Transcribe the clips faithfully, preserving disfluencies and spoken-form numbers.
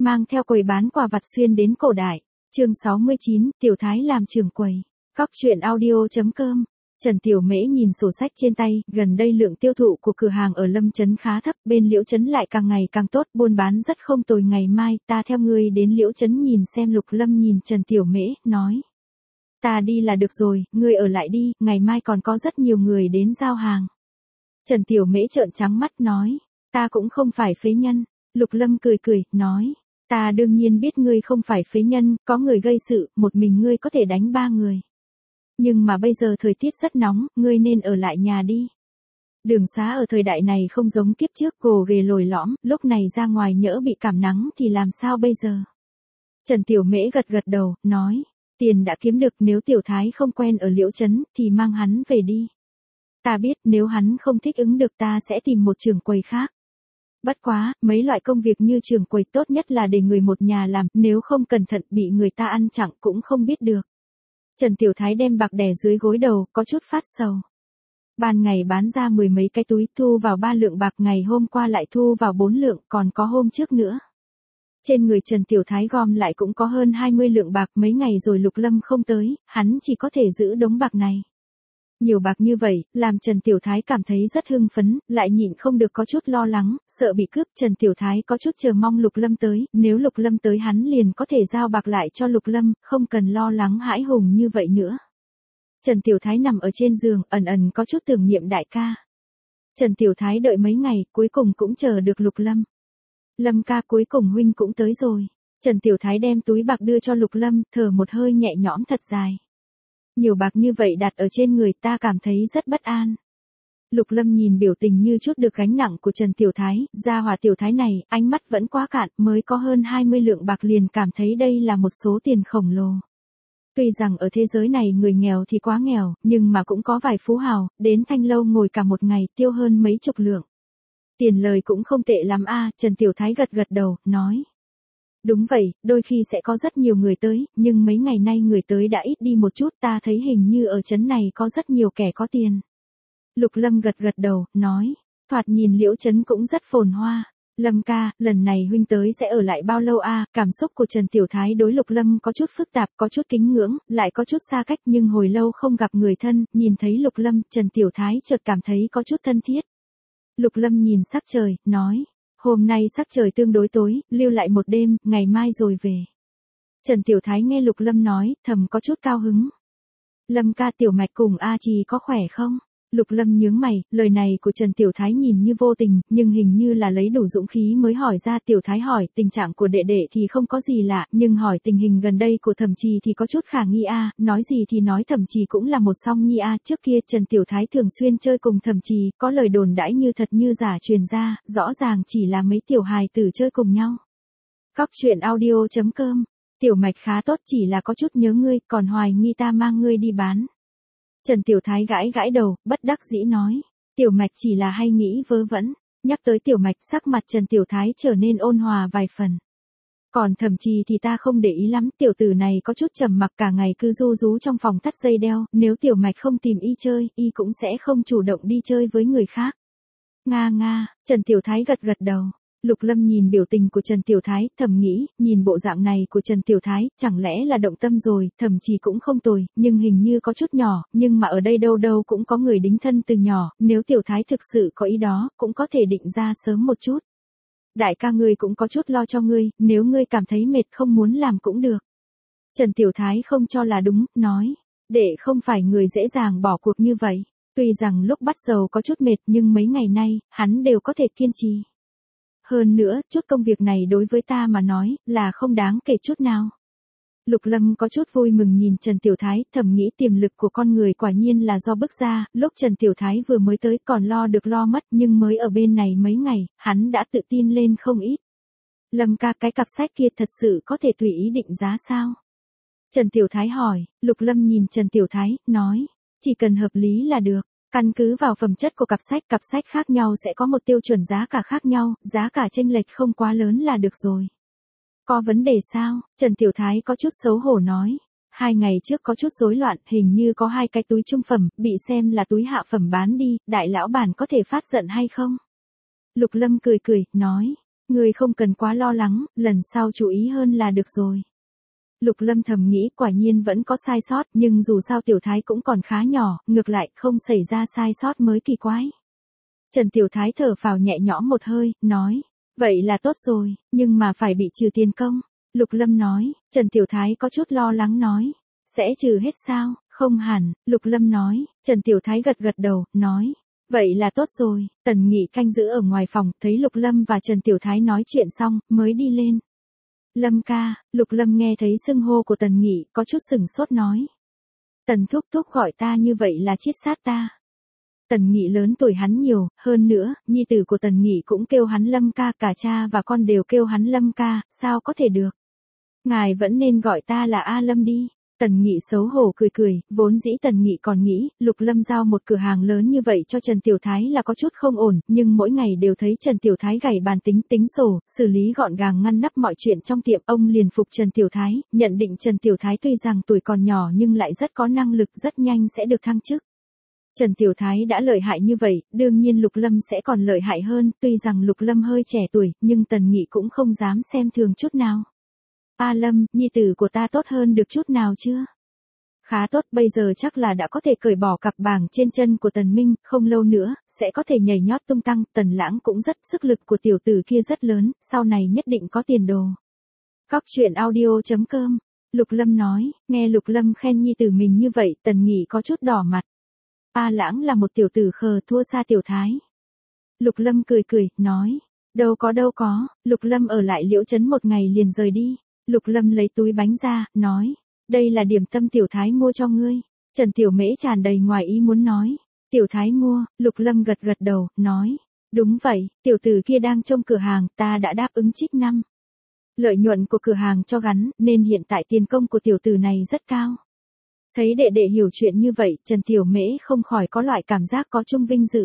mang theo quầy bán quà vặt xuyên đến cổ đại. Chương sáu mươi chín, Tiểu Thái làm trưởng quầy. Cóc truyện audio chấm com. Trần Tiểu Mễ nhìn sổ sách trên tay, gần đây lượng tiêu thụ của cửa hàng ở Lâm Trấn khá thấp, bên Liễu Trấn lại càng ngày càng tốt, buôn bán rất không tồi, ngày mai ta theo ngươi đến Liễu Trấn nhìn xem. Lục Lâm nhìn Trần Tiểu Mễ, nói. Ta đi là được rồi, ngươi ở lại đi, ngày mai còn có rất nhiều người đến giao hàng. Trần Tiểu Mễ trợn trắng mắt nói, ta cũng không phải phế nhân. Lục Lâm cười cười, nói, ta đương nhiên biết ngươi không phải phế nhân, có người gây sự, một mình ngươi có thể đánh ba người. Nhưng mà bây giờ thời tiết rất nóng, ngươi nên ở lại nhà đi. Đường xá ở thời đại này không giống kiếp trước, gồ ghề lồi lõm, lúc này ra ngoài nhỡ bị cảm nắng thì làm sao bây giờ? Trần Tiểu Mễ gật gật đầu, nói, tiền đã kiếm được, nếu Tiểu Thái không quen ở Liễu Trấn thì mang hắn về đi. Ta biết nếu hắn không thích ứng được ta sẽ tìm một trưởng quầy khác. Bất quá, mấy loại công việc như trưởng quầy tốt nhất là để người một nhà làm, nếu không cẩn thận bị người ta ăn chặn cũng không biết được. Trần Tiểu Thái đem bạc đè dưới gối đầu, có chút phát sầu. Ban ngày bán ra mười mấy cái túi, thu vào ba lượng bạc, ngày hôm qua lại thu vào bốn lượng, còn có hôm trước nữa. Trên người Trần Tiểu Thái gom lại cũng có hơn hai mươi lượng bạc, mấy ngày rồi Lục Lâm không tới, hắn chỉ có thể giữ đống bạc này. Nhiều bạc như vậy, làm Trần Tiểu Thái cảm thấy rất hưng phấn, lại nhịn không được có chút lo lắng, sợ bị cướp. Trần Tiểu Thái có chút chờ mong Lục Lâm tới, nếu Lục Lâm tới hắn liền có thể giao bạc lại cho Lục Lâm, không cần lo lắng hãi hùng như vậy nữa. Trần Tiểu Thái nằm ở trên giường, ẩn ẩn có chút tưởng niệm đại ca. Trần Tiểu Thái đợi mấy ngày, cuối cùng cũng chờ được Lục Lâm. Lâm ca, cuối cùng huynh cũng tới rồi. Trần Tiểu Thái đem túi bạc đưa cho Lục Lâm, thở một hơi nhẹ nhõm thật dài. Nhiều bạc như vậy đặt ở trên người ta cảm thấy rất bất an. Lục Lâm nhìn biểu tình như chút được gánh nặng của Trần Tiểu Thái, gia hỏa Tiểu Thái này, ánh mắt vẫn quá cạn, mới có hơn hai mươi lượng bạc liền cảm thấy đây là một số tiền khổng lồ. Tuy rằng ở thế giới này người nghèo thì quá nghèo, nhưng mà cũng có vài phú hào, đến Thanh Lâu ngồi cả một ngày tiêu hơn mấy chục lượng. Tiền lời cũng không tệ lắm a. Trần Tiểu Thái gật gật đầu, nói. Đúng vậy, đôi khi sẽ có rất nhiều người tới, nhưng mấy ngày nay người tới đã ít đi một chút, ta thấy hình như ở trấn này có rất nhiều kẻ có tiền. Lục Lâm gật gật đầu, nói, thoạt nhìn Liễu Trấn cũng rất phồn hoa. Lâm ca, lần này huynh tới sẽ ở lại bao lâu a? Cảm xúc của Trần Tiểu Thái đối Lục Lâm có chút phức tạp, có chút kính ngưỡng, lại có chút xa cách, nhưng hồi lâu không gặp người thân, nhìn thấy Lục Lâm, Trần Tiểu Thái chợt cảm thấy có chút thân thiết. Lục Lâm nhìn sắc trời, nói. Hôm nay sắc trời tương đối tối, lưu lại một đêm, ngày mai rồi về. Trần Tiểu Thái nghe Lục Lâm nói, thầm có chút cao hứng. Lâm ca, Tiểu Mạch cùng A Trì có khỏe không? Lục Lâm nhướng mày, lời này của Trần Tiểu Thái nhìn như vô tình, nhưng hình như là lấy đủ dũng khí mới hỏi ra. Tiểu Thái hỏi, tình trạng của đệ đệ thì không có gì lạ, nhưng hỏi tình hình gần đây của Thẩm Trì thì có chút khả nghi a. Nói gì thì nói Thẩm Trì cũng là một song nhi a. Trước kia Trần Tiểu Thái thường xuyên chơi cùng Thẩm Trì, có lời đồn đãi như thật như giả truyền ra, rõ ràng chỉ là mấy tiểu hài tử chơi cùng nhau. Cóc truyện audio chấm com. Tiểu Mạch khá tốt, chỉ là có chút nhớ ngươi, còn hoài nghi ta mang ngươi đi bán. Trần Tiểu Thái gãi gãi đầu, bất đắc dĩ nói. Tiểu Mạch chỉ là hay nghĩ vớ vẩn. Nhắc tới Tiểu Mạch, sắc mặt Trần Tiểu Thái trở nên ôn hòa vài phần. Còn Thẩm Trì thì ta không để ý lắm, tiểu tử này có chút trầm mặc, cả ngày cứ ru rú trong phòng thắt dây đeo, nếu Tiểu Mạch không tìm y chơi, y cũng sẽ không chủ động đi chơi với người khác. Nga nga, Trần Tiểu Thái gật gật đầu. Lục Lâm nhìn biểu tình của Trần Tiểu Thái, thầm nghĩ, nhìn bộ dạng này của Trần Tiểu Thái, chẳng lẽ là động tâm rồi. Thẩm Trì cũng không tồi, nhưng hình như có chút nhỏ, nhưng mà ở đây đâu đâu cũng có người đính thân từ nhỏ, nếu Tiểu Thái thực sự có ý đó, cũng có thể định ra sớm một chút. Đại ca ngươi cũng có chút lo cho ngươi, nếu ngươi cảm thấy mệt không muốn làm cũng được. Trần Tiểu Thái không cho là đúng, nói, đệ không phải người dễ dàng bỏ cuộc như vậy. Tuy rằng lúc bắt đầu có chút mệt nhưng mấy ngày nay, hắn đều có thể kiên trì. Hơn nữa, chút công việc này đối với ta mà nói, là không đáng kể chút nào. Lục Lâm có chút vui mừng nhìn Trần Tiểu Thái, thầm nghĩ tiềm lực của con người quả nhiên là do bức ra, lúc Trần Tiểu Thái vừa mới tới còn lo được lo mất, nhưng mới ở bên này mấy ngày, hắn đã tự tin lên không ít. Lâm ca, cái cặp sách kia thật sự có thể tùy ý định giá sao? Trần Tiểu Thái hỏi. Lục Lâm nhìn Trần Tiểu Thái, nói, chỉ cần hợp lý là được. Căn cứ vào phẩm chất của cặp sách, cặp sách khác nhau sẽ có một tiêu chuẩn giá cả khác nhau, giá cả chênh lệch không quá lớn là được rồi. Có vấn đề sao? Trần Tiểu Thái có chút xấu hổ nói. Hai ngày trước có chút rối loạn, hình như có hai cái túi trung phẩm, bị xem là túi hạ phẩm bán đi, đại lão bản có thể phát giận hay không? Lục Lâm cười cười, nói. Ngươi không cần quá lo lắng, lần sau chú ý hơn là được rồi. Lục Lâm thầm nghĩ quả nhiên vẫn có sai sót, nhưng dù sao Tiểu Thái cũng còn khá nhỏ, ngược lại không xảy ra sai sót mới kỳ quái. Trần Tiểu Thái thở phào nhẹ nhõm một hơi, nói, vậy là tốt rồi, nhưng mà phải bị trừ tiền công. Lục Lâm nói, Trần Tiểu Thái có chút lo lắng nói, sẽ trừ hết sao, không hẳn, Lục Lâm nói, Trần Tiểu Thái gật gật đầu, nói, vậy là tốt rồi. Tần Nghị canh giữ ở ngoài phòng, thấy Lục Lâm và Trần Tiểu Thái nói chuyện xong, mới đi lên. Lâm ca, Lục Lâm nghe thấy xưng hô của Tần Nghị, có chút sừng sốt nói. Tần thúc thúc gọi ta như vậy là chiết sát ta. Tần Nghị lớn tuổi hắn nhiều, hơn nữa, nhi tử của Tần Nghị cũng kêu hắn Lâm ca, cả cha và con đều kêu hắn Lâm ca, sao có thể được. Ngài vẫn nên gọi ta là A Lâm đi. Tần Nghị xấu hổ cười cười, vốn dĩ Tần Nghị còn nghĩ, Lục Lâm giao một cửa hàng lớn như vậy cho Trần Tiểu Thái là có chút không ổn, nhưng mỗi ngày đều thấy Trần Tiểu Thái gảy bàn tính tính sổ, xử lý gọn gàng ngăn nắp mọi chuyện trong tiệm, ông liền phục Trần Tiểu Thái, nhận định Trần Tiểu Thái tuy rằng tuổi còn nhỏ nhưng lại rất có năng lực, rất nhanh sẽ được thăng chức. Trần Tiểu Thái đã lợi hại như vậy, đương nhiên Lục Lâm sẽ còn lợi hại hơn, tuy rằng Lục Lâm hơi trẻ tuổi, nhưng Tần Nghị cũng không dám xem thường chút nào. A Lâm, nhi tử của ta tốt hơn được chút nào chưa? Khá tốt, bây giờ chắc là đã có thể cởi bỏ cặp bảng trên chân của Tần Minh, không lâu nữa, sẽ có thể nhảy nhót tung tăng, Tần Lãng cũng rất, sức lực của tiểu tử kia rất lớn, sau này nhất định có tiền đồ. Cóc truyện audio chấm com, Lục Lâm nói, nghe Lục Lâm khen nhi tử mình như vậy, Tần Nghị có chút đỏ mặt. A Lãng là một tiểu tử khờ, thua xa Tiểu Thái. Lục Lâm cười cười, nói, đâu có đâu có, Lục Lâm ở lại Liễu Trấn một ngày liền rời đi. Lục Lâm lấy túi bánh ra, nói, đây là điểm tâm Tiểu Thái mua cho ngươi. Trần Tiểu Mễ tràn đầy ngoài ý muốn nói, Tiểu Thái mua. Lục Lâm gật gật đầu, nói, đúng vậy, tiểu tử kia đang trông cửa hàng, ta đã đáp ứng trích năm. Lợi nhuận của cửa hàng cho gắn, nên hiện tại tiền công của tiểu tử này rất cao. Thấy đệ đệ hiểu chuyện như vậy, Trần Tiểu Mễ không khỏi có loại cảm giác có chung vinh dự.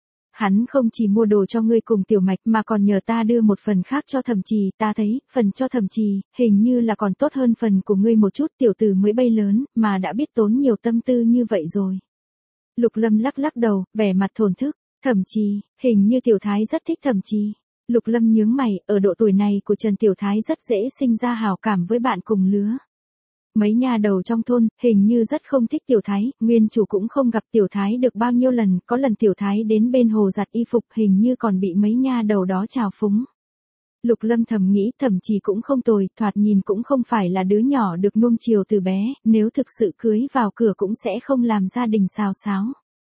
Hắn không chỉ mua đồ cho ngươi cùng Tiểu Mạch mà còn nhờ ta đưa một phần khác cho Thẩm Trì, ta thấy, phần cho Thẩm Trì, hình như là còn tốt hơn phần của ngươi một chút, tiểu tử mới bay lớn, mà đã biết tốn nhiều tâm tư như vậy rồi. Lục Lâm lắc lắc đầu, vẻ mặt thổn thức, Thẩm Trì, hình như Tiểu Thái rất thích Thẩm Trì. Lục Lâm nhướng mày, ở độ tuổi này của Trần Tiểu Thái rất dễ sinh ra hảo cảm với bạn cùng lứa. Mấy nhà đầu trong thôn, hình như rất không thích Tiểu Thái, nguyên chủ cũng không gặp Tiểu Thái được bao nhiêu lần, có lần Tiểu Thái đến bên hồ giặt y phục hình như còn bị mấy nha đầu đó trào phúng. Lục Lâm thầm nghĩ Thẩm Trì cũng không tồi, thoạt nhìn cũng không phải là đứa nhỏ được nuông chiều từ bé, nếu thực sự cưới vào cửa cũng sẽ không làm gia đình xào xáo.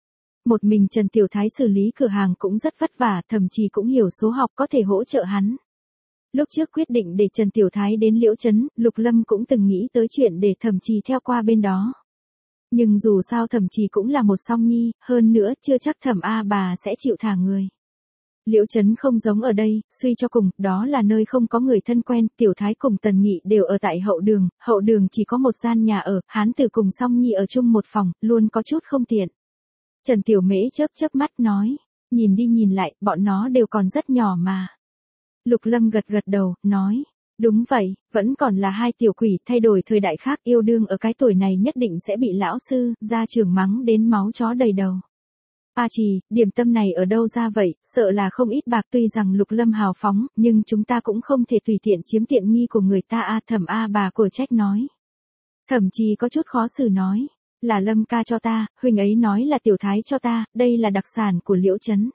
Một mình Trần Tiểu Thái xử lý cửa hàng cũng rất vất vả, Thẩm Trì cũng hiểu số học có thể hỗ trợ hắn. Lúc trước quyết định để Trần Tiểu Thái đến Liễu Trấn, Lục Lâm cũng từng nghĩ tới chuyện để Thẩm Trì theo qua bên đó. Nhưng dù sao Thẩm Trì cũng là một song nhi, hơn nữa chưa chắc Thẩm A bà sẽ chịu thả người. Liễu Trấn không giống ở đây, suy cho cùng, đó là nơi không có người thân quen, Tiểu Thái cùng Tần Nghị đều ở tại hậu đường, hậu đường chỉ có một gian nhà ở, hán tử cùng song nhi ở chung một phòng, luôn có chút không tiện. Trần Tiểu Mễ chớp chớp mắt nói, nhìn đi nhìn lại, bọn nó đều còn rất nhỏ mà. Lục Lâm gật gật đầu, nói, đúng vậy, vẫn còn là hai tiểu quỷ, thay đổi thời đại khác, yêu đương ở cái tuổi này nhất định sẽ bị lão sư, gia trưởng mắng đến máu chó đầy đầu. A Trì, điểm tâm này ở đâu ra vậy, sợ là không ít bạc, tuy rằng Lục Lâm hào phóng, nhưng chúng ta cũng không thể tùy tiện chiếm tiện nghi của người ta. A Thẩm A bà của trách nói. Thẩm Trì có chút khó xử nói, là Lâm ca cho ta, huynh ấy nói là Tiểu Thái cho ta, đây là đặc sản của Liễu Trấn.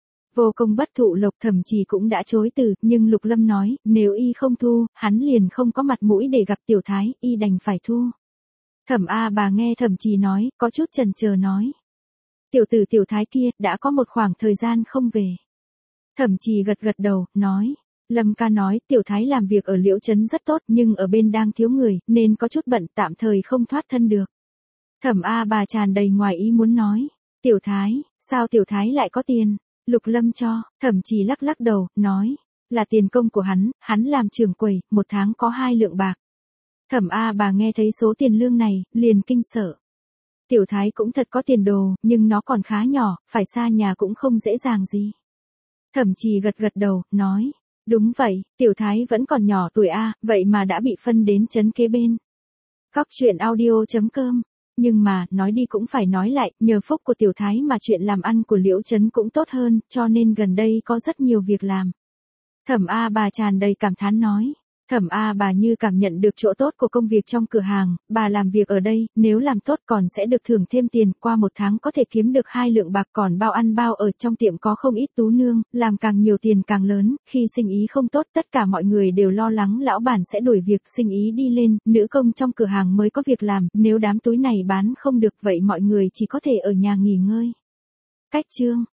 Vô công bất thụ lộc, Thẩm Trì cũng đã chối từ, nhưng Lục Lâm nói, nếu y không thu, hắn liền không có mặt mũi để gặp Tiểu Thái, y đành phải thu. Thẩm A bà nghe Thẩm Trì nói, có chút chần chờ nói. Tiểu tử Tiểu Thái kia, đã có một khoảng thời gian không về. Thẩm Trì gật gật đầu, nói. Lâm ca nói, Tiểu Thái làm việc ở Liễu Trấn rất tốt, nhưng ở bên đang thiếu người, nên có chút bận, tạm thời không thoát thân được. Thẩm A bà tràn đầy ngoài ý muốn nói. Tiểu Thái, sao Tiểu Thái lại có tiền? Lục Lâm cho. Thẩm Trì lắc lắc đầu, nói. Là tiền công của hắn, hắn làm trưởng quầy, một tháng có hai lượng bạc. Thẩm A bà nghe thấy số tiền lương này, liền kinh sợ. Tiểu Thái cũng thật có tiền đồ, nhưng nó còn khá nhỏ, phải xa nhà cũng không dễ dàng gì. Thẩm Trì gật gật đầu, nói. Đúng vậy, Tiểu Thái vẫn còn nhỏ tuổi A, vậy mà đã bị phân đến trấn kế bên. Cóc truyện audio chấm com. Nhưng mà, nói đi cũng phải nói lại, nhờ phúc của Tiểu Thái mà chuyện làm ăn của Liễu Trấn cũng tốt hơn, cho nên gần đây có rất nhiều việc làm. Thẩm A bà tràn đầy cảm thán nói. Thẩm A bà như cảm nhận được chỗ tốt của công việc trong cửa hàng, bà làm việc ở đây, nếu làm tốt còn sẽ được thưởng thêm tiền, qua một tháng có thể kiếm được hai lượng bạc, còn bao ăn bao ở trong tiệm có không ít tú nương, làm càng nhiều tiền càng lớn, khi sinh ý không tốt tất cả mọi người đều lo lắng lão bản sẽ đuổi việc, sinh ý đi lên, nữ công trong cửa hàng mới có việc làm, nếu đám túi này bán không được vậy mọi người chỉ có thể ở nhà nghỉ ngơi. Cách chương